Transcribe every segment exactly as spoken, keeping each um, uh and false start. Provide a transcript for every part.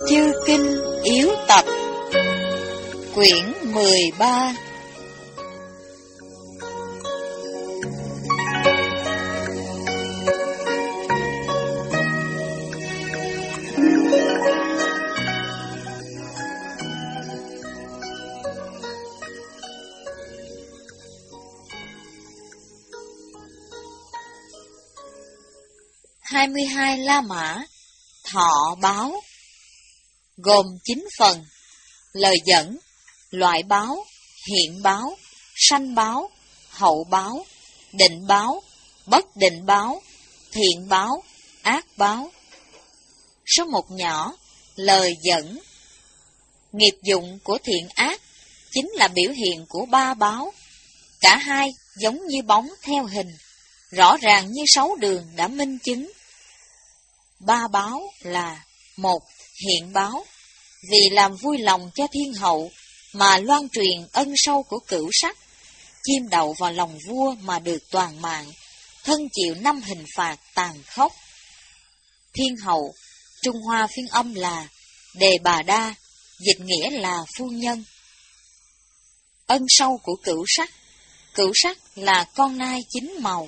Chư Kinh Yếu Tập Quyển mười ba. Hai mươi hai La Mã. Thọ báo. Gồm chín phần: lời dẫn, loại báo, hiện báo, sanh báo, hậu báo, định báo, bất định báo, thiện báo, ác báo. Số một nhỏ, lời dẫn. Nghiệp dụng của thiện ác chính là biểu hiện của ba báo. Cả hai giống như bóng theo hình, rõ ràng như sáu đường đã minh chứng. Ba báo là: một, hiện báo, vì làm vui lòng cho thiên hậu mà loan truyền ân sâu của cửu sắc, chim đậu vào lòng vua mà được toàn mạng, thân chịu năm hình phạt tàn khốc. Thiên hậu, Trung Hoa phiên âm là Đề Bà Đa, dịch nghĩa là phu nhân. Ân sâu của cửu sắc, cửu sắc là con nai chín màu.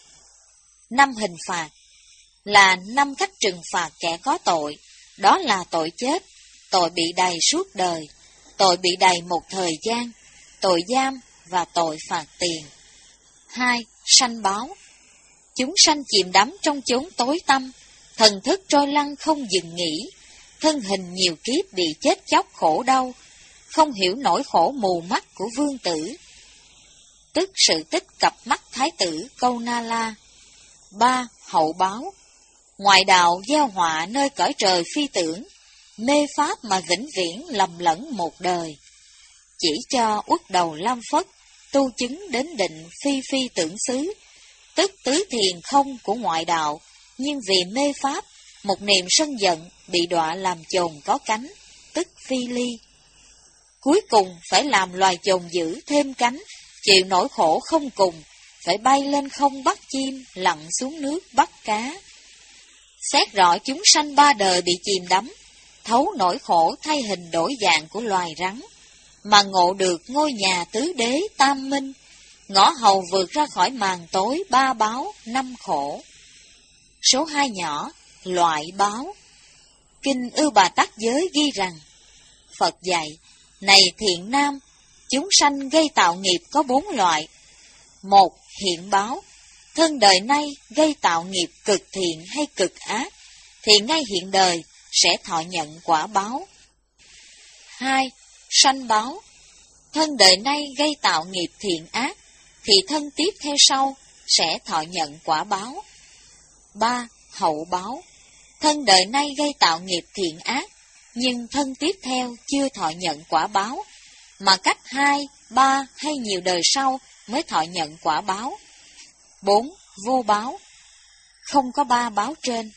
Năm hình phạt là năm cách trừng phạt kẻ có tội, đó là tội chết, tội bị đày suốt đời, tội bị đày một thời gian, tội giam và tội phạt tiền. Hai, sanh báo. Chúng sanh chìm đắm trong chốn tối tăm, thần thức trôi lăn không dừng nghỉ, thân hình nhiều kiếp bị chết chóc khổ đau, không hiểu nỗi khổ mù mắt của vương tử. Tức sự tích cặp mắt thái tử Câu Na La. Ba, hậu báo. Ngoại đạo gieo họa nơi cõi trời phi tưởng, mê pháp mà vĩnh viễn lầm lẫn một đời. Chỉ cho uất đầu Lam Phất tu chứng đến định phi phi tưởng xứ, tức tứ thiền không của ngoại đạo, nhưng vì mê pháp, một niềm sân giận bị đọa làm chồn có cánh, tức phi ly. Cuối cùng phải làm loài chồn dữ thêm cánh, chịu nỗi khổ không cùng, phải bay lên không bắt chim, lặn xuống nước bắt cá. Xét rõ chúng sanh ba đời bị chìm đắm, thấu nỗi khổ thay hình đổi dạng của loài rắn, mà ngộ được ngôi nhà tứ đế tam minh, ngõ hầu vượt ra khỏi màn tối ba báo năm khổ. Số hai nhỏ, loại báo. Kinh Ưu Bà Tắc Giới ghi rằng, Phật dạy, này thiện nam, chúng sanh gây tạo nghiệp có bốn loại. Một, hiện báo. Thân đời nay gây tạo nghiệp cực thiện hay cực ác, thì ngay hiện đời sẽ thọ nhận quả báo. Hai, sanh báo. Thân đời nay gây tạo nghiệp thiện ác, thì thân tiếp theo sau sẽ thọ nhận quả báo. Ba, hậu báo. Thân đời nay gây tạo nghiệp thiện ác, nhưng thân tiếp theo chưa thọ nhận quả báo, mà cách hai, ba hay nhiều đời sau mới thọ nhận quả báo. Bốn, vô báo. Không có ba báo trên.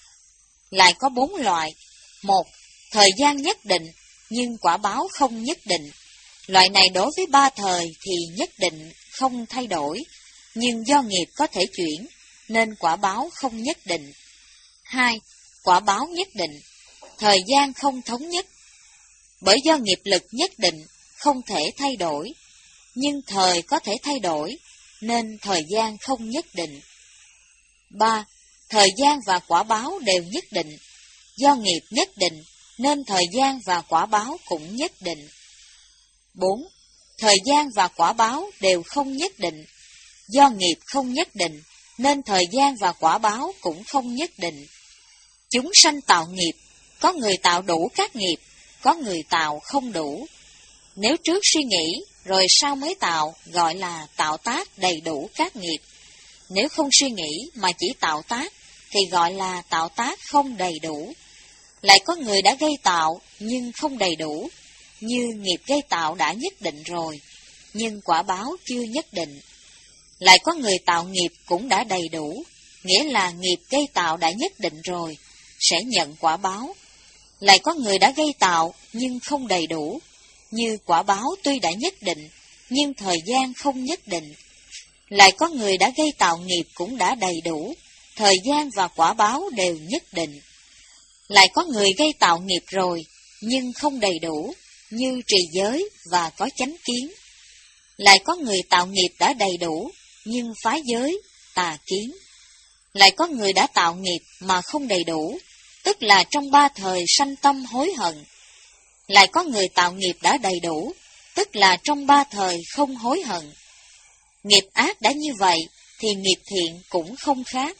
Lại có bốn loại. Một, thời gian nhất định, nhưng quả báo không nhất định. Loại này đối với ba thời thì nhất định không thay đổi, nhưng do nghiệp có thể chuyển, nên quả báo không nhất định. Hai, quả báo nhất định, thời gian không thống nhất. Bởi do nghiệp lực nhất định, không thể thay đổi, nhưng thời có thể thay đổi, nên thời gian không nhất định. Ba, thời gian và quả báo đều nhất định. Do nghiệp nhất định, nên thời gian và quả báo cũng nhất định. Bốn, thời gian và quả báo đều không nhất định. Do nghiệp không nhất định, nên thời gian và quả báo cũng không nhất định. Chúng sanh tạo nghiệp, có người tạo đủ các nghiệp, có người tạo không đủ. Nếu trước suy nghĩ, rồi sau mới tạo, gọi là tạo tác đầy đủ các nghiệp. Nếu không suy nghĩ mà chỉ tạo tác, thì gọi là tạo tác không đầy đủ. Lại có người đã gây tạo, nhưng không đầy đủ, như nghiệp gây tạo đã nhất định rồi, nhưng quả báo chưa nhất định. Lại có người tạo nghiệp cũng đã đầy đủ, nghĩa là nghiệp gây tạo đã nhất định rồi, sẽ nhận quả báo. Lại có người đã gây tạo, nhưng không đầy đủ, như quả báo tuy đã nhất định, nhưng thời gian không nhất định. Lại có người đã gây tạo nghiệp cũng đã đầy đủ, thời gian và quả báo đều nhất định. Lại có người gây tạo nghiệp rồi, nhưng không đầy đủ, như trì giới và có chánh kiến. Lại có người tạo nghiệp đã đầy đủ, nhưng phá giới, tà kiến. Lại có người đã tạo nghiệp mà không đầy đủ, tức là trong ba thời sanh tâm hối hận. Lại có người tạo nghiệp đã đầy đủ, tức là trong ba thời không hối hận. Nghiệp ác đã như vậy, thì nghiệp thiện cũng không khác.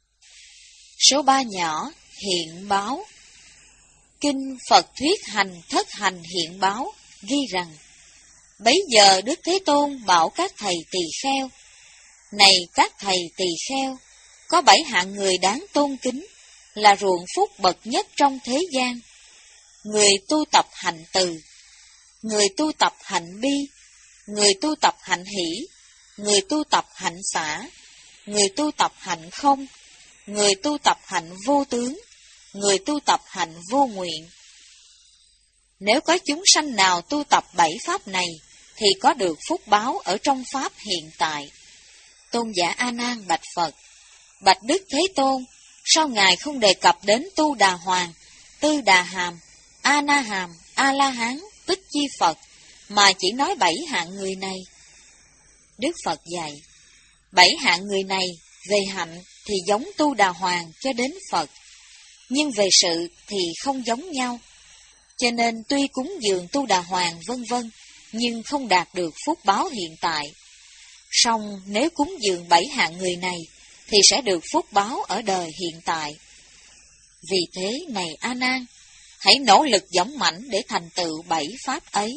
Số ba nhỏ, hiện báo. Kinh Phật Thuyết Hành Thất Hành Hiện Báo ghi rằng, bấy giờ Đức Thế Tôn bảo các thầy tỳ kheo, này các thầy tỳ kheo, có bảy hạng người đáng tôn kính, là ruộng phúc bậc nhất trong thế gian. Người tu tập hạnh từ, người tu tập hạnh bi, người tu tập hạnh hỷ, người tu tập hạnh xả, người tu tập hạnh không, người tu tập hạnh vô tướng, người tu tập hạnh vô nguyện. Nếu có chúng sanh nào tu tập bảy pháp này, thì có được phúc báo ở trong pháp hiện tại. Tôn giả A Nan bạch Phật, bạch Đức Thế Tôn, sao Ngài không đề cập đến Tu Đà Hoàng, Tư Đà Hàm, A Na Hàm, A La Hán, Tích Chi Phật, mà chỉ nói bảy hạng người này? Đức Phật dạy, bảy hạng người này về hạnh thì giống Tu Đà Hoàng cho đến Phật, nhưng về sự thì không giống nhau. Cho nên tuy cúng dường Tu Đà Hoàng vân vân, nhưng không đạt được phúc báo hiện tại. Song nếu cúng dường bảy hạng người này, thì sẽ được phúc báo ở đời hiện tại. Vì thế, này A Nan, hãy nỗ lực dũng mãnh để thành tựu bảy pháp ấy.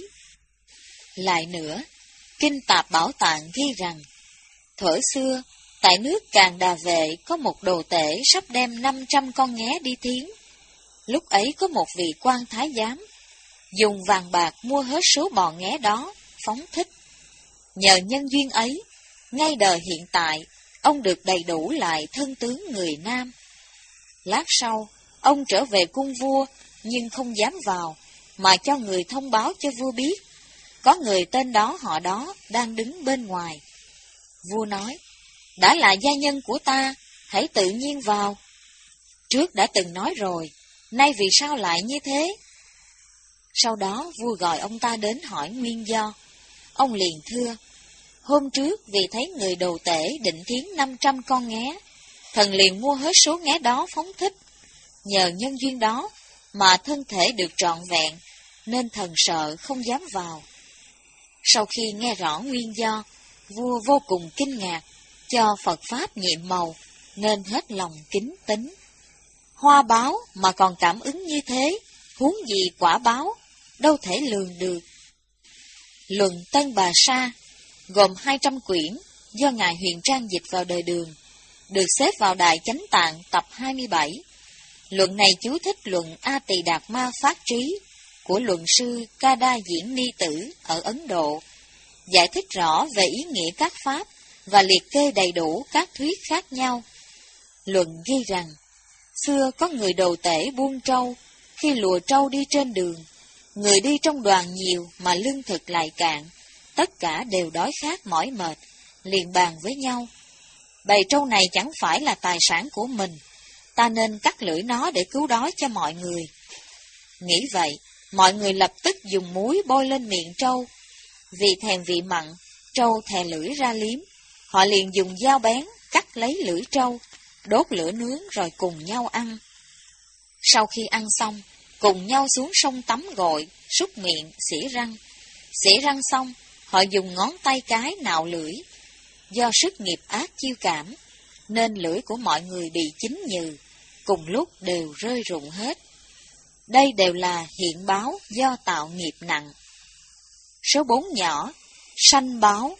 Lại nữa, Kinh Tạp Bảo Tạng ghi rằng, thuở xưa, tại nước Càn Đà Vệ có một đồ tể sắp đem năm trăm con nghé đi thiến. Lúc ấy có một vị quan thái giám, dùng vàng bạc mua hết số bò nghé đó, phóng thích. Nhờ nhân duyên ấy, ngay đời hiện tại, ông được đầy đủ lại thân tướng người nam. Lát sau, ông trở về cung vua, nhưng không dám vào, mà cho người thông báo cho vua biết, có người tên đó họ đó đang đứng bên ngoài. Vua nói, đã là gia nhân của ta, hãy tự nhiên vào. Trước đã từng nói rồi, nay vì sao lại như thế? Sau đó vua gọi ông ta đến hỏi nguyên do. Ông liền thưa, hôm trước vì thấy người đồ tể định thiến năm trăm con nghé, thần liền mua hết số nghé đó phóng thích. Nhờ nhân duyên đó mà thân thể được trọn vẹn, nên thần sợ không dám vào. Sau khi nghe rõ nguyên do, vua vô cùng kinh ngạc, cho Phật Pháp nhiệm màu, nên hết lòng kính tín. Hoa báo mà còn cảm ứng như thế, huống gì quả báo, đâu thể lường được. Luận Tân Bà Sa, gồm hai trăm quyển, do Ngài Huyền Trang dịch vào đời Đường, được xếp vào Đại Chánh Tạng tập hai mươi bảy. Luận này chú thích luận A Tỳ Đạt Ma Phát Trí của luận sư Kada Diễn Ni Tử ở Ấn Độ, giải thích rõ về ý nghĩa các pháp và liệt kê đầy đủ các thuyết khác nhau. Luận ghi rằng, xưa có người đồ tể buôn trâu, khi lùa trâu đi trên đường, người đi trong đoàn nhiều mà lương thực lại cạn, tất cả đều đói khát mỏi mệt, liền bàn với nhau. Bầy trâu này chẳng phải là tài sản của mình, ta nên cắt lưỡi nó để cứu đói cho mọi người. Nghĩ vậy, mọi người lập tức dùng muối bôi lên miệng trâu. Vì thèm vị mặn, trâu thè lưỡi ra liếm, họ liền dùng dao bén cắt lấy lưỡi trâu, đốt lửa nướng rồi cùng nhau ăn. Sau khi ăn xong, cùng nhau xuống sông tắm gội, súc miệng, xỉa răng. Xỉa răng xong, họ dùng ngón tay cái nạo lưỡi. Do sức nghiệp ác chiêu cảm, nên lưỡi của mọi người bị chín nhừ, cùng lúc đều rơi rụng hết. Đây đều là hiện báo do tạo nghiệp nặng. Số bốn nhỏ, sanh báo.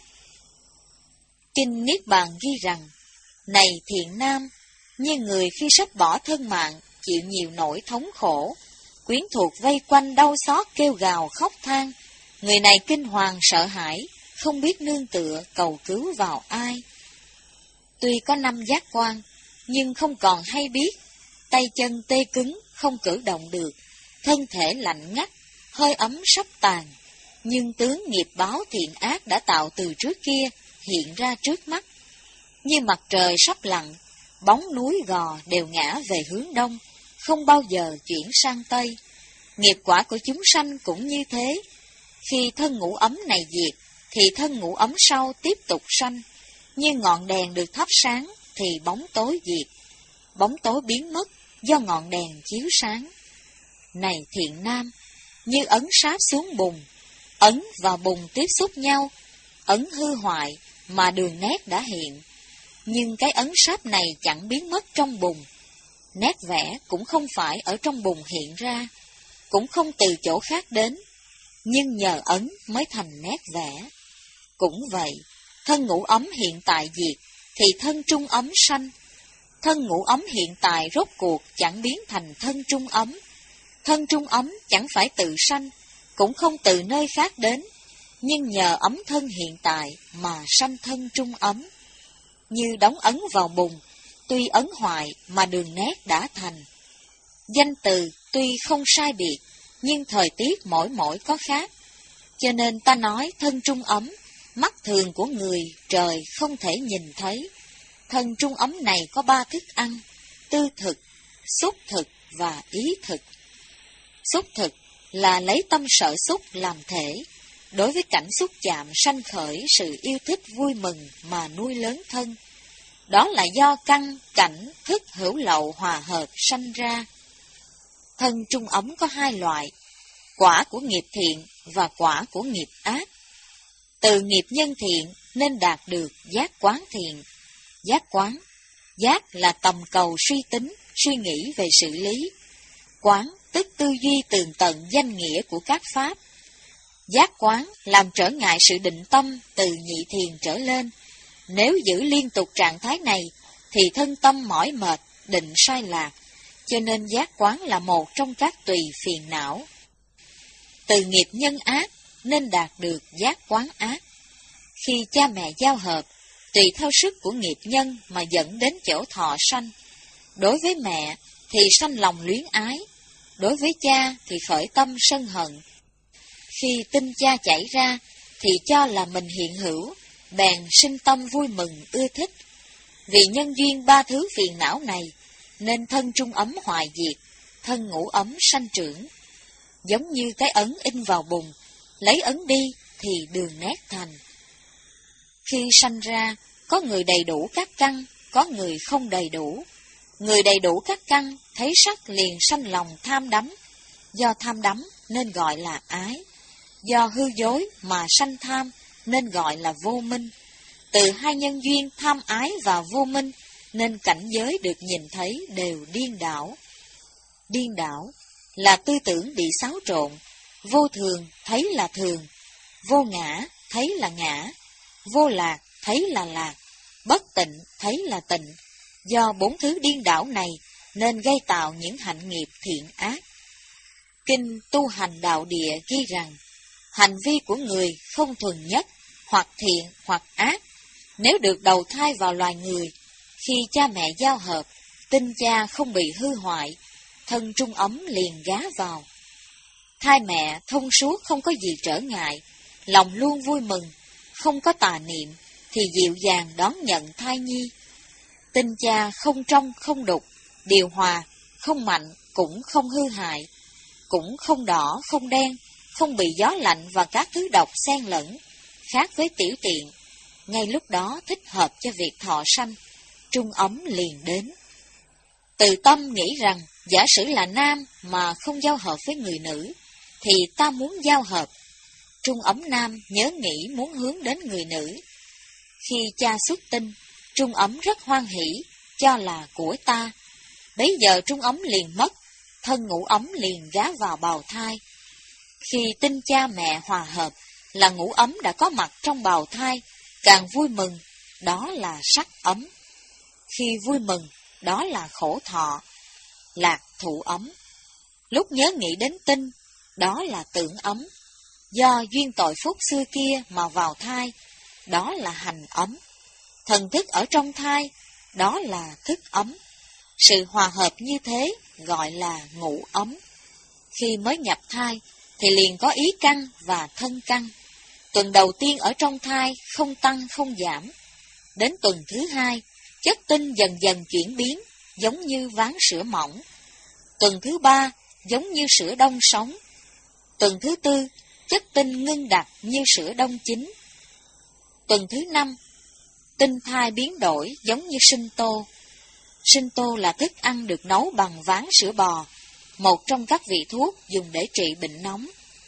Kinh Niết Bàn ghi rằng, này thiện nam, như người khi sắp bỏ thân mạng, chịu nhiều nỗi thống khổ, quyến thuộc vây quanh đau xót kêu gào khóc than, người này kinh hoàng sợ hãi, không biết nương tựa cầu cứu vào ai. Tuy có năm giác quan, nhưng không còn hay biết, tay chân tê cứng, không cử động được, thân thể lạnh ngắt, hơi ấm sắp tàn, nhưng tướng nghiệp báo thiện ác đã tạo từ trước kia hiện ra trước mắt. Như mặt trời sắp lặn, bóng núi gò đều ngã về hướng đông, không bao giờ chuyển sang Tây. Nghiệp quả của chúng sanh cũng như thế. Khi thân ngũ ấm này diệt, thì thân ngũ ấm sau tiếp tục sanh. Như ngọn đèn được thắp sáng, thì bóng tối diệt. Bóng tối biến mất do ngọn đèn chiếu sáng. Này thiện nam, như ấn sáp xuống bùn, ấn và bùn tiếp xúc nhau, ấn hư hoại mà đường nét đã hiện. Nhưng cái ấn sáp này chẳng biến mất trong bùn. Nét vẽ cũng không phải ở trong bùn hiện ra, cũng không từ chỗ khác đến, nhưng nhờ ấn mới thành nét vẽ. Cũng vậy, thân ngũ ấm hiện tại diệt, thì thân trung ấm sanh. Thân ngũ ấm hiện tại rốt cuộc chẳng biến thành thân trung ấm. Thân trung ấm chẳng phải tự sanh, cũng không từ nơi khác đến, nhưng nhờ ấm thân hiện tại mà sanh thân trung ấm. Như đóng ấn vào bùn, tuy ấn hoại mà đường nét đã thành. Danh từ tuy không sai biệt, nhưng thời tiết mỗi mỗi có khác. Cho nên ta nói thân trung ấm, mắt thường của người trời không thể nhìn thấy. Thân trung ấm này có ba thức ăn: tư thực, xúc thực và ý thực. Xúc thực là lấy tâm sở xúc làm thể, đối với cảnh xúc chạm sanh khởi sự yêu thích vui mừng mà nuôi lớn thân. Đó là do căn, cảnh, thức hữu lậu hòa hợp sanh ra. Thân trung ấm có hai loại: quả của nghiệp thiện và quả của nghiệp ác. Từ nghiệp nhân thiện nên đạt được giác quán thiện. Giác quán, giác là tầm cầu suy tính, suy nghĩ về sự lý. Quán tức tư duy tường tận danh nghĩa của các pháp. Giác quán làm trở ngại sự định tâm từ nhị thiền trở lên. Nếu giữ liên tục trạng thái này, thì thân tâm mỏi mệt, định sai lạc, cho nên giác quán là một trong các tùy phiền não. Từ nghiệp nhân ác nên đạt được giác quán ác. Khi cha mẹ giao hợp, tùy theo sức của nghiệp nhân mà dẫn đến chỗ thọ sanh. Đối với mẹ thì sanh lòng luyến ái, đối với cha thì khởi tâm sân hận. Khi tinh cha chảy ra thì cho là mình hiện hữu, bèn sinh tâm vui mừng ưa thích. Vì nhân duyên ba thứ phiền não này, nên thân trung ấm hoại diệt, thân ngũ ấm sanh trưởng. Giống như cái ấn in vào bùn, lấy ấn đi thì đường nét thành. Khi sanh ra, có người đầy đủ các căn, có người không đầy đủ. Người đầy đủ các căn thấy sắc liền sanh lòng tham đắm, do tham đắm nên gọi là ái. Do hư dối mà sanh tham nên gọi là vô minh. Từ hai nhân duyên tham ái và vô minh nên cảnh giới được nhìn thấy đều điên đảo. Điên đảo là tư tưởng bị xáo trộn, vô thường thấy là thường, vô ngã thấy là ngã, vô lạc thấy là lạc, bất tịnh thấy là tịnh. Do bốn thứ điên đảo này nên gây tạo những hạnh nghiệp thiện ác. Kinh Tu Hành Đạo Địa ghi rằng, hành vi của người không thuần nhất, hoặc thiện hoặc ác. Nếu được đầu thai vào loài người, khi cha mẹ giao hợp, tinh cha không bị hư hoại, thân trung ấm liền gá vào. Thai mẹ thông suốt không có gì trở ngại, lòng luôn vui mừng, không có tà niệm, thì dịu dàng đón nhận thai nhi. Tinh cha không trong không đục, điều hòa, không mạnh cũng không hư hại, cũng không đỏ không đen, không bị gió lạnh và các thứ độc xen lẫn, khác với tiểu tiện. Ngay lúc đó thích hợp cho việc thọ sanh, trung ấm liền đến. Từ tâm nghĩ rằng, giả sử là nam mà không giao hợp với người nữ, thì ta muốn giao hợp. Trung ấm nam nhớ nghĩ muốn hướng đến người nữ. Khi cha xuất tinh, trung ấm rất hoan hỷ, cho là của ta. Bấy giờ trung ấm liền mất, thân ngũ ấm liền gá vào bào thai. Khi tinh cha mẹ hòa hợp, là ngũ ấm đã có mặt trong bào thai, càng vui mừng, đó là sắc ấm. Khi vui mừng, đó là khổ thọ, lạc thụ ấm. Lúc nhớ nghĩ đến tinh, đó là tưởng ấm. Do duyên tội phúc xưa kia mà vào thai, đó là hành ấm. Thần thức ở trong thai, đó là thức ấm. Sự hòa hợp như thế gọi là ngũ ấm. Khi mới nhập thai, thì liền có ý căn và thân căn. Tuần đầu tiên ở trong thai không tăng không giảm. Đến tuần thứ hai, chất tinh dần dần chuyển biến, giống như ván sữa mỏng. Tuần thứ ba, giống như sữa đông sống. Tuần thứ tư, chất tinh ngưng đặc như sữa đông chín. Tuần thứ năm, tinh thai biến đổi giống như sinh tô. Sinh tô là thức ăn được nấu bằng ván sữa bò, một trong các vị thuốc dùng để trị bệnh nóng.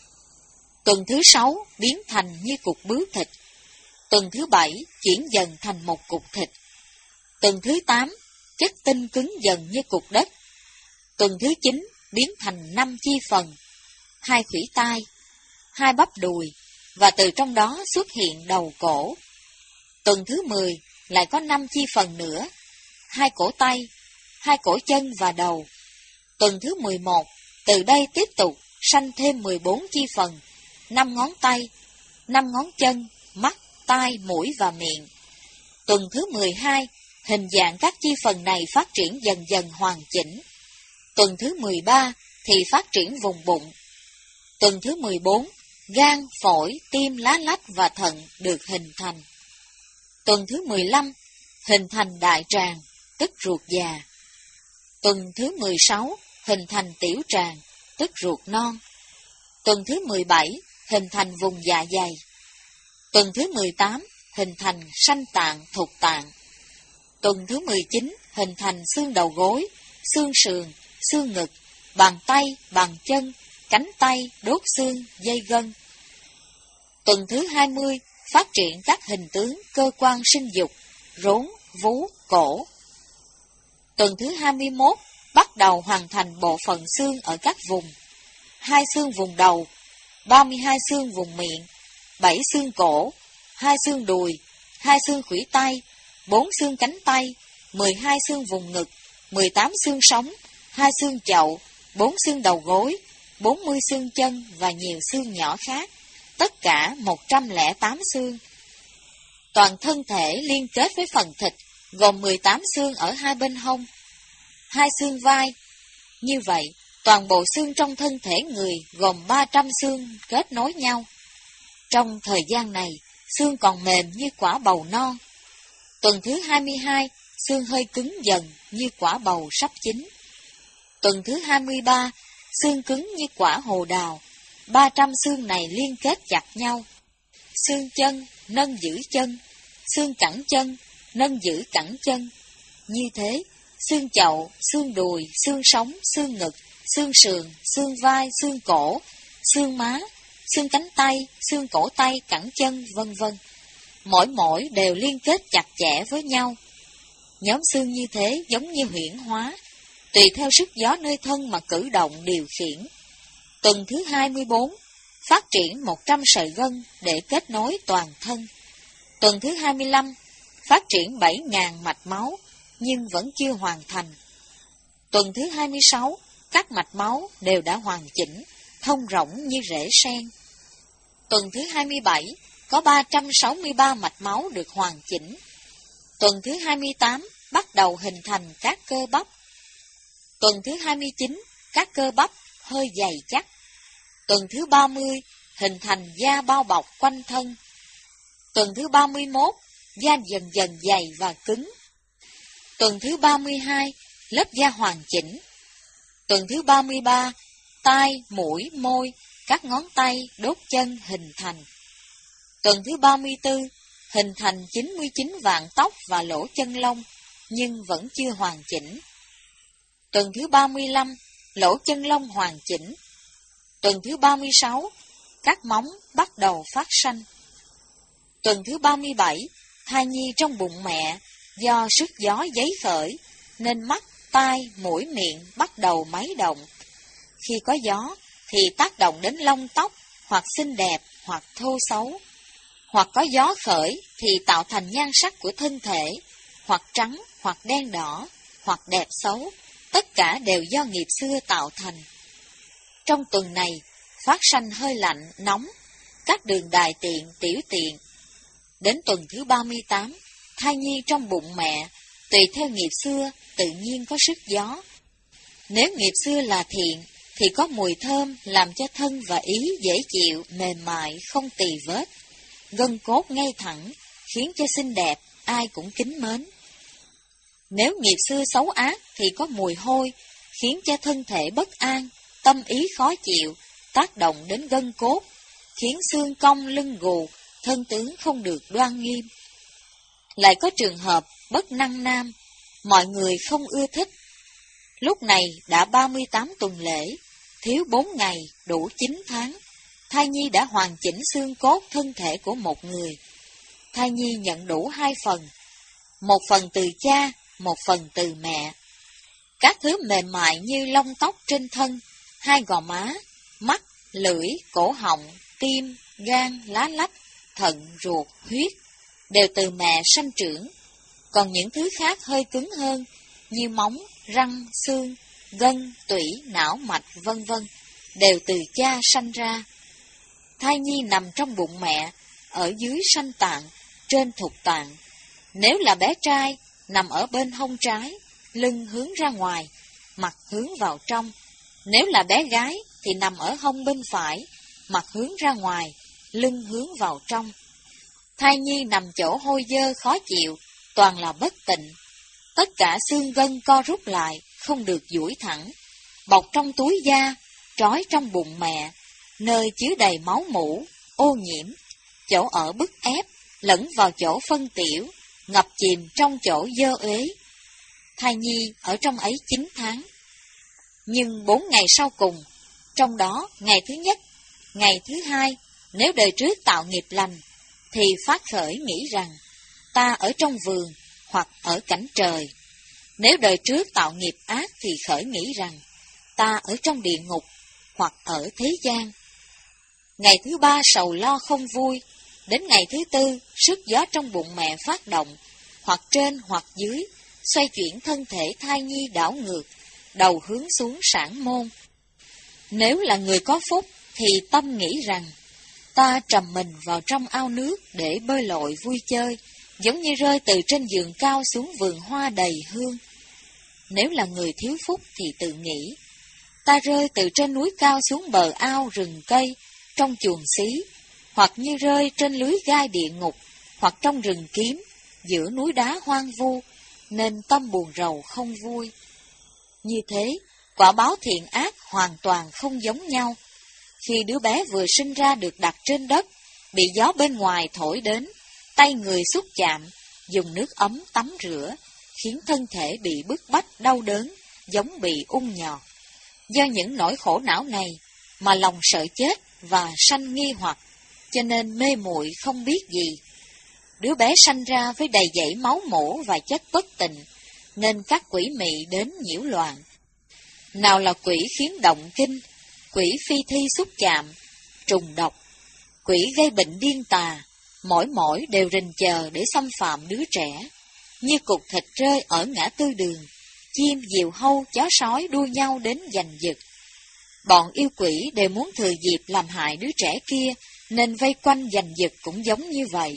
Tuần thứ sáu, biến thành như cục bướu thịt. Tuần thứ bảy, chuyển dần thành một cục thịt. Tuần thứ tám, chất tinh cứng dần như cục đất. Tuần thứ chín, biến thành năm chi phần, hai khuỷu tay, hai bắp đùi, và từ trong đó xuất hiện đầu cổ. Tuần thứ mười, lại có năm chi phần nữa, hai cổ tay, hai cổ chân và đầu. Tuần thứ mười một, từ đây tiếp tục sanh thêm mười bốn chi phần, năm ngón tay, năm ngón chân, mắt, tai, mũi và miệng. Tuần thứ mười hai, hình dạng các chi phần này phát triển dần dần hoàn chỉnh. Tuần thứ mười ba thì phát triển vùng bụng. Tuần thứ mười bốn, gan, phổi, tim, lá lách và thận được hình thành. Tuần thứ mười lăm, hình thành đại tràng, tức ruột già. Tuần thứ mười sáu, hình thành tiểu tràng, tức ruột non. Tuần thứ mười bảy, hình thành vùng dạ dày. Tuần thứ mười tám, hình thành sanh tạng, thục tạng. Tuần thứ mười chín, hình thành xương đầu gối, xương sườn, xương ngực, bàn tay, bàn chân, cánh tay, đốt xương, dây gân. Tuần thứ hai mươi, phát triển các hình tướng cơ quan sinh dục, rốn, vú, cổ. Tuần thứ hai mươi mốt, bắt đầu hoàn thành bộ phận xương ở các vùng. Hai xương vùng đầu, ba mươi hai xương vùng miệng, bảy xương cổ, hai xương đùi, hai xương khuỷu tay, bốn xương cánh tay, mười hai xương vùng ngực, mười tám xương sống, hai xương chậu, bốn xương đầu gối, bốn mươi xương chân và nhiều xương nhỏ khác, tất cả một trăm lẻ tám xương. Toàn thân thể liên kết với phần thịt, gồm mười tám xương ở hai bên hông, hai xương vai. Như vậy, toàn bộ xương trong thân thể người gồm ba trăm xương kết nối nhau. Trong thời gian này, xương còn mềm như quả bầu non. Tuần thứ hai mươi hai, xương hơi cứng dần như quả bầu sắp chín. Tuần thứ hai mươi ba, xương cứng như quả hồ đào. ba trăm xương này liên kết chặt nhau. Xương chân, nâng giữ chân. Xương cẳng chân, nâng giữ cẳng chân. Như thế, xương chậu, xương đùi, xương sống, xương ngực, xương sườn, xương vai, xương cổ, xương má, xương cánh tay, xương cổ tay, cẳng chân, vân vân. Mỗi mỗi đều liên kết chặt chẽ với nhau. Nhóm xương như thế giống như huyễn hóa, tùy theo sức gió nơi thân mà cử động điều khiển. Tuần thứ hai mươi bốn, phát triển một trăm sợi gân để kết nối toàn thân. Tuần thứ hai mươi lăm, phát triển bảy nghìn mạch máu, nhưng vẫn chưa hoàn thành. Tuần thứ hai mươi sáu, các mạch máu đều đã hoàn chỉnh, thông rỗng như rễ sen. Tuần thứ hai mươi bảy, có ba trăm sáu mươi ba mạch máu được hoàn chỉnh. Tuần thứ hai mươi tám, bắt đầu hình thành các cơ bắp. Tuần thứ hai mươi chín, các cơ bắp hơi dày chắc. Tuần thứ ba mươi, hình thành da bao bọc quanh thân. Tuần thứ ba mươi mốt, da dần dần dày và cứng. Tuần thứ ba mươi hai, lớp da hoàn chỉnh. Tuần thứ ba mươi ba, tai, mũi, môi, các ngón tay, đốt chân hình thành. Tuần thứ ba mươi tư, hình thành chín mươi chín vạn tóc và lỗ chân lông, nhưng vẫn chưa hoàn chỉnh. Tuần thứ ba mươi lăm, lỗ chân lông hoàn chỉnh. Tuần thứ ba mươi sáu, các móng bắt đầu phát sanh. Tuần thứ ba mươi bảy, thai nhi trong bụng mẹ, do sức gió giấy khởi, nên mắt, tai, mũi, miệng bắt đầu máy động. Khi có gió, thì tác động đến lông tóc, hoặc xinh đẹp, hoặc thô xấu. Hoặc có gió khởi, thì tạo thành nhan sắc của thân thể, hoặc trắng, hoặc đen đỏ, hoặc đẹp xấu, tất cả đều do nghiệp xưa tạo thành. Trong tuần này, phát sanh hơi lạnh, nóng, các đường đại tiện, tiểu tiện. Đến tuần thứ ba mươi tám, thai nhi trong bụng mẹ, tùy theo nghiệp xưa, tự nhiên có sức gió. Nếu nghiệp xưa là thiện, thì có mùi thơm làm cho thân và ý dễ chịu, mềm mại, không tì vết. Gân cốt ngay thẳng, khiến cho xinh đẹp, ai cũng kính mến. Nếu nghiệp xưa xấu ác thì có mùi hôi, khiến cho thân thể bất an, tâm ý khó chịu, tác động đến gân cốt, khiến xương cong lưng gù, thân tướng không được đoan nghiêm. Lại có trường hợp bất năng nam, mọi người không ưa thích. Lúc này đã ba mươi tám tuần lễ, thiếu bốn ngày, đủ chín tháng, thai nhi đã hoàn chỉnh xương cốt thân thể của một người. Thai nhi nhận đủ hai phần, một phần từ cha, một phần từ mẹ. Các thứ mềm mại như lông tóc trên thân, hai gò má, mắt, lưỡi, cổ họng, tim, gan, lá lách, thận, ruột, huyết, đều từ mẹ sanh trưởng. Còn những thứ khác hơi cứng hơn, như móng, răng, xương, gân, tủy, não mạch, vân vân, đều từ cha sanh ra. Thai nhi nằm trong bụng mẹ, ở dưới sanh tạng, trên thục tạng. Nếu là bé trai, nằm ở bên hông trái, lưng hướng ra ngoài, mặt hướng vào trong. Nếu là bé gái, thì nằm ở hông bên phải, mặt hướng ra ngoài, lưng hướng vào trong. Thai nhi nằm chỗ hôi dơ khó chịu, toàn là bất tịnh. Tất cả xương gân co rút lại, không được duỗi thẳng, bọc trong túi da, trói trong bụng mẹ, nơi chứa đầy máu mủ, ô nhiễm, chỗ ở bức ép, lẫn vào chỗ phân tiểu, ngập chìm trong chỗ dơ uế. Thai nhi ở trong ấy chín tháng. Nhưng bốn ngày sau cùng, trong đó ngày thứ nhất, ngày thứ hai, nếu đời trước tạo nghiệp lành, thì phát khởi nghĩ rằng, ta ở trong vườn hoặc ở cảnh trời. Nếu đời trước tạo nghiệp ác thì khởi nghĩ rằng, ta ở trong địa ngục hoặc ở thế gian. Ngày thứ ba sầu lo không vui, đến ngày thứ tư sức gió trong bụng mẹ phát động, hoặc trên hoặc dưới, xoay chuyển thân thể thai nhi đảo ngược, đầu hướng xuống sản môn. Nếu là người có phúc thì tâm nghĩ rằng, ta trầm mình vào trong ao nước để bơi lội vui chơi, giống như rơi từ trên giường cao xuống vườn hoa đầy hương. Nếu là người thiếu phúc thì tự nghĩ, ta rơi từ trên núi cao xuống bờ ao rừng cây, trong chuồng xí, hoặc như rơi trên lưới gai địa ngục, hoặc trong rừng kiếm, giữa núi đá hoang vu, nên tâm buồn rầu không vui. Như thế, quả báo thiện ác hoàn toàn không giống nhau. Khi đứa bé vừa sinh ra được đặt trên đất, bị gió bên ngoài thổi đến, tay người xúc chạm, dùng nước ấm tắm rửa, khiến thân thể bị bức bách đau đớn, giống bị ung nhọt. Do những nỗi khổ não này mà lòng sợ chết và sanh nghi hoặc, cho nên mê muội không biết gì. Đứa bé sanh ra với đầy dẫy máu mủ và chất bất tịnh, nên các quỷ mị đến nhiễu loạn. Nào là quỷ khiến động kinh, quỷ phi thi xúc chạm, trùng độc, quỷ gây bệnh điên tà, mỗi mỗi đều rình chờ để xâm phạm đứa trẻ, như cục thịt rơi ở ngã tư đường, chim, diều hâu, chó sói đua nhau đến giành giật. Bọn yêu quỷ đều muốn thừa dịp làm hại đứa trẻ kia, nên vây quanh giành giật cũng giống như vậy.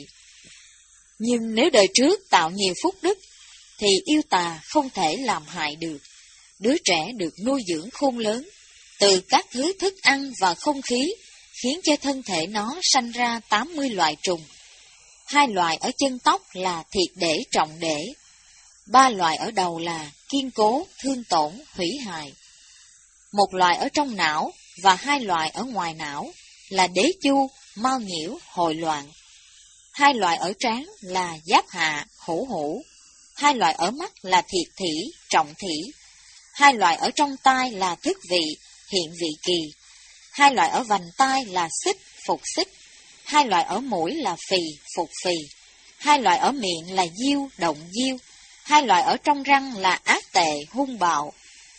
Nhưng nếu đời trước tạo nhiều phúc đức, thì yêu tà không thể làm hại được. Đứa trẻ được nuôi dưỡng khôn lớn, từ các thứ thức ăn và không khí, khiến cho thân thể nó sanh ra tám mươi loại trùng. Hai loại ở chân tóc là thiệt để trọng để, ba loại ở đầu là kiên cố, thương tổn, hủy hại. Một loại ở trong não và hai loại ở ngoài não là đế chu, mau nhiễu, hồi loạn. Hai loại ở trán là giáp hạ, hữu hữu. Hai loại ở mắt là thiệt thỉ, trọng thỉ. Hai loại ở trong tai là thức vị, hiện vị kỳ. Hai loại ở vành tai là xích, phục xích. Hai loại ở mũi là phì, phục phì. Hai loại ở miệng là diêu, động diêu. Hai loại ở trong răng là ác tệ, hung bạo.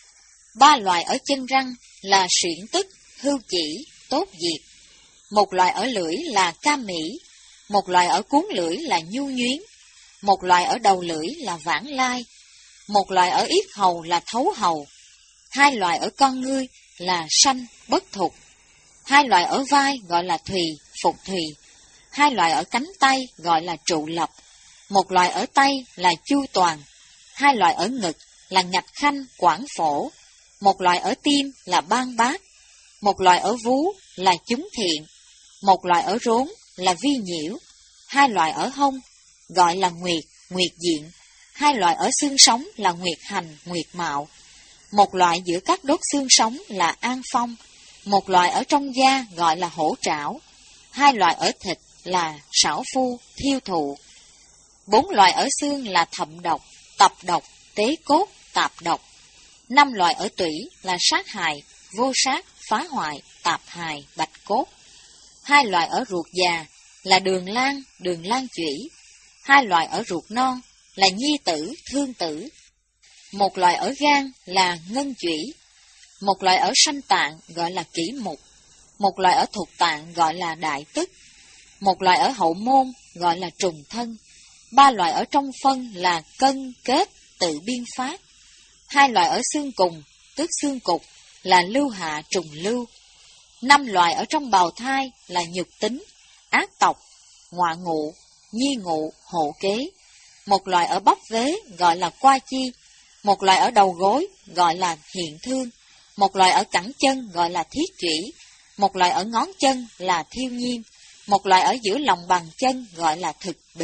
Ba loại ở chân răng là suyễn tức, hưu chỉ, tốt diệt. Một loại ở lưỡi là cam mỹ. Một loại ở cuốn lưỡi là nhu nhuyến. Một loại ở đầu lưỡi là vãng lai. Một loại ở yết hầu là thấu hầu. Hai loại ở con ngươi là sanh, bất thục. Hai loại ở vai gọi là thùy, phục thùy. Hai loại ở cánh tay gọi là trụ lập. Một loại ở tay là chu toàn. Hai loại ở ngực là ngạch khanh, quảng phổ. Một loại ở tim là ban bát. Một loại ở vú là chúng thiện. Một loại ở rốn là vi nhiễu. Hai loại ở hông gọi là nguyệt, nguyệt diện. Hai loại ở xương sống là nguyệt hành, nguyệt mạo. Một loại giữa các đốt xương sống là an phong, một loại ở trong da gọi là hổ trảo, hai loại ở thịt là sảo phu, thiêu thụ. Bốn loại ở xương là thậm độc, tập độc, tế cốt, tạp độc. Năm loại ở tủy là sát hại, vô sát, phá hoại, tạp hại, bạch cốt. Hai loại ở ruột già là đường lan, đường lan chủy. Hai loại ở ruột non là nhi tử, thương tử. Một loại ở gan là ngân chủy. Một loại ở sanh tạng gọi là kỷ mục. Một loại ở thuộc tạng gọi là đại tức. Một loại ở hậu môn gọi là trùng thân. Ba loại ở trong phân là cân, kết, tự biên phát. Hai loại ở xương cùng, tức xương cục, là lưu hạ trùng lưu. Năm loại ở trong bào thai là nhục tính, ác tộc, ngoại ngụ, nhi ngụ, hộ kế. Một loại ở bắp vế gọi là qua chi. Một loại ở đầu gối gọi là hiện thương. Một loại ở cẳng chân gọi là thiết chủy. Một loại ở ngón chân là thiêu nhiên. Một loại ở giữa lòng bàn chân gọi là thực bì.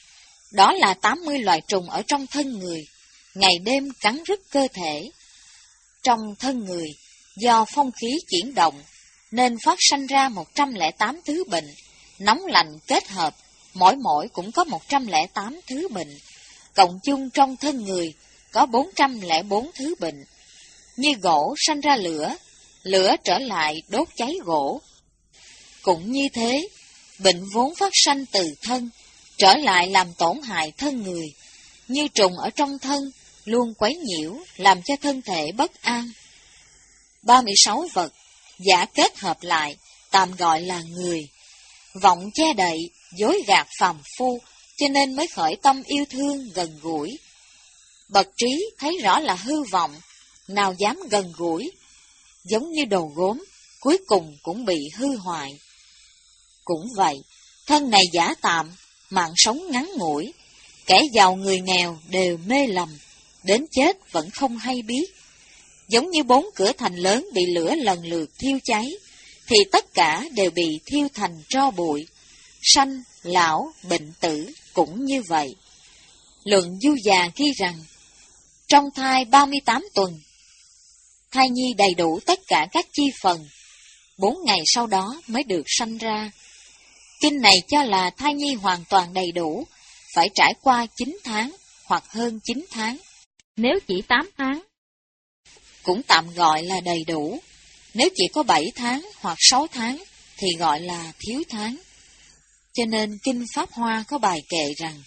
Đó là tám mươi loại trùng ở trong thân người, ngày đêm cắn rứt cơ thể. Trong thân người, do phong khí chuyển động, nên phát sanh ra một trăm lẻ tám thứ bệnh, nóng lạnh kết hợp, mỗi mỗi cũng có một trăm lẻ tám thứ bệnh. Cộng chung trong thân người có bốn trăm lẻ bốn thứ bệnh. Như gỗ sanh ra lửa, lửa trở lại đốt cháy gỗ. Cũng như thế, bệnh vốn phát sanh từ thân, trở lại làm tổn hại thân người, như trùng ở trong thân, luôn quấy nhiễu, làm cho thân thể bất an. ba mươi sáu vật, giả kết hợp lại, tạm gọi là người. Vọng che đậy, dối gạt phàm phu, cho nên mới khởi tâm yêu thương gần gũi. Bậc trí thấy rõ là hư vọng, nào dám gần gũi, giống như đồ gốm, cuối cùng cũng bị hư hoại. Cũng vậy, thân này giả tạm, mạng sống ngắn ngủi, kẻ giàu người nghèo đều mê lầm, đến chết vẫn không hay biết. Giống như bốn cửa thành lớn bị lửa lần lượt thiêu cháy, thì tất cả đều bị thiêu thành tro bụi. Sanh, lão, bệnh tử cũng như vậy. Luận Du Già ghi rằng, trong thai ba mươi tám tuần, thai nhi đầy đủ tất cả các chi phần, bốn ngày sau đó mới được sanh ra. Kinh này cho là thai nhi hoàn toàn đầy đủ, phải trải qua chín tháng hoặc hơn chín tháng. Nếu chỉ tám tháng, cũng tạm gọi là đầy đủ. Nếu chỉ có bảy tháng hoặc sáu tháng, thì gọi là thiếu tháng. Cho nên Kinh Pháp Hoa có bài kệ rằng,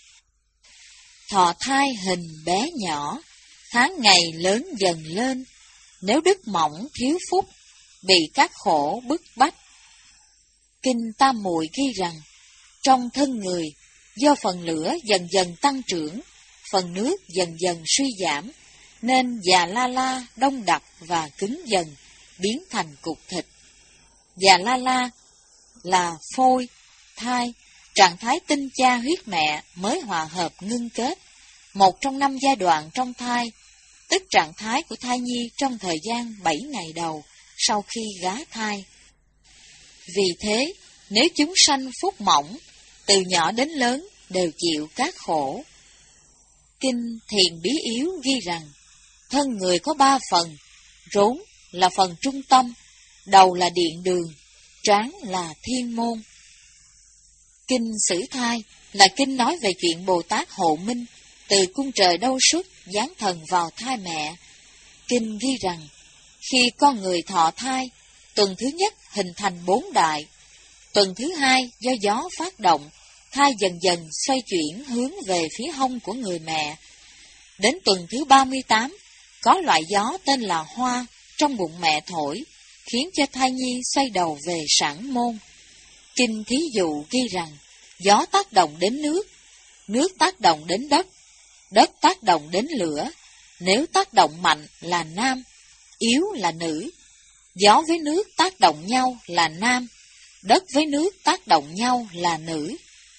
thọ thai hình bé nhỏ, tháng ngày lớn dần lên, nếu đức mỏng thiếu phúc, bị các khổ bức bách. Kinh Tam Muội ghi rằng, trong thân người, do phần lửa dần dần tăng trưởng, phần nước dần dần suy giảm, nên già la la đông đặc và cứng dần, biến thành cục thịt. Già la la là phôi, thai, trạng thái tinh cha huyết mẹ mới hòa hợp ngưng kết, một trong năm giai đoạn trong thai, tức trạng thái của thai nhi trong thời gian bảy ngày đầu sau khi gá thai. Vì thế, nếu chúng sanh phúc mỏng, từ nhỏ đến lớn đều chịu các khổ. Kinh Thiền Bí Yếu ghi rằng, thân người có ba phần, rốn là phần trung tâm, đầu là điện đường, trán là thiên môn. Kinh Sử Thai là kinh nói về chuyện Bồ Tát Hộ Minh từ cung trời đâu xuất giáng thần vào thai mẹ. Kinh ghi rằng, khi con người thọ thai, tuần thứ nhất hình thành bốn đại, tuần thứ hai do gió phát động, thai dần dần xoay chuyển hướng về phía hông của người mẹ. Đến tuần thứ ba mươi tám, có loại gió tên là hoa trong bụng mẹ thổi, khiến cho thai nhi xoay đầu về sản môn. Kinh Thí Dụ ghi rằng, gió tác động đến nước, nước tác động đến đất, đất tác động đến lửa, nếu tác động mạnh là nam, yếu là nữ. Gió với nước tác động nhau là nam, đất với nước tác động nhau là nữ.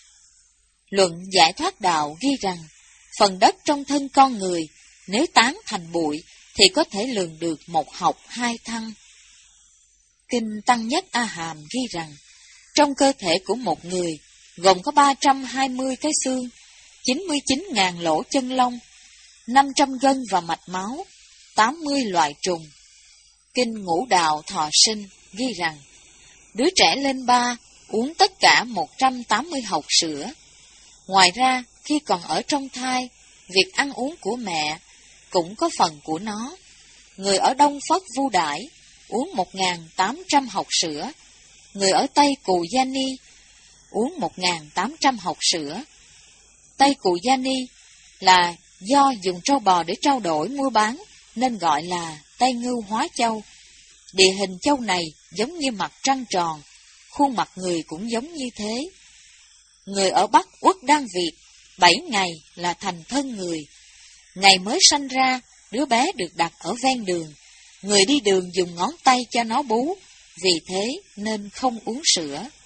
Luận Giải Thoát Đạo ghi rằng, phần đất trong thân con người, nếu tán thành bụi, thì có thể lường được một học hai thăng. Kinh Tăng Nhất A Hàm ghi rằng, trong cơ thể của một người, gồm có ba trăm hai mươi cái xương, chín mươi chín nghìn lỗ chân lông, năm trăm gân và mạch máu, tám mươi loại trùng. Kinh Ngũ Đạo Thọ Sinh ghi rằng, đứa trẻ lên ba uống tất cả một trăm tám mươi hộc sữa. Ngoài ra, khi còn ở trong thai, việc ăn uống của mẹ cũng có phần của nó. Người ở Đông Phất Vu Đãi uống một nghìn tám trăm hộc sữa, người ở Tây Cù Gia Ni uống một nghìn tám trăm hộc sữa. Tây Cù Gia Ni là do dùng trâu bò để trao đổi mua bán nên gọi là Tây Ngưu Hóa Châu. Địa hình châu này giống như mặt trăng tròn, khuôn mặt người cũng giống như thế. Người ở Bắc Uất Đan Việt, bảy ngày là thành thân người. Ngày mới sanh ra, đứa bé được đặt ở ven đường. Người đi đường dùng ngón tay cho nó bú, vì thế nên không uống sữa.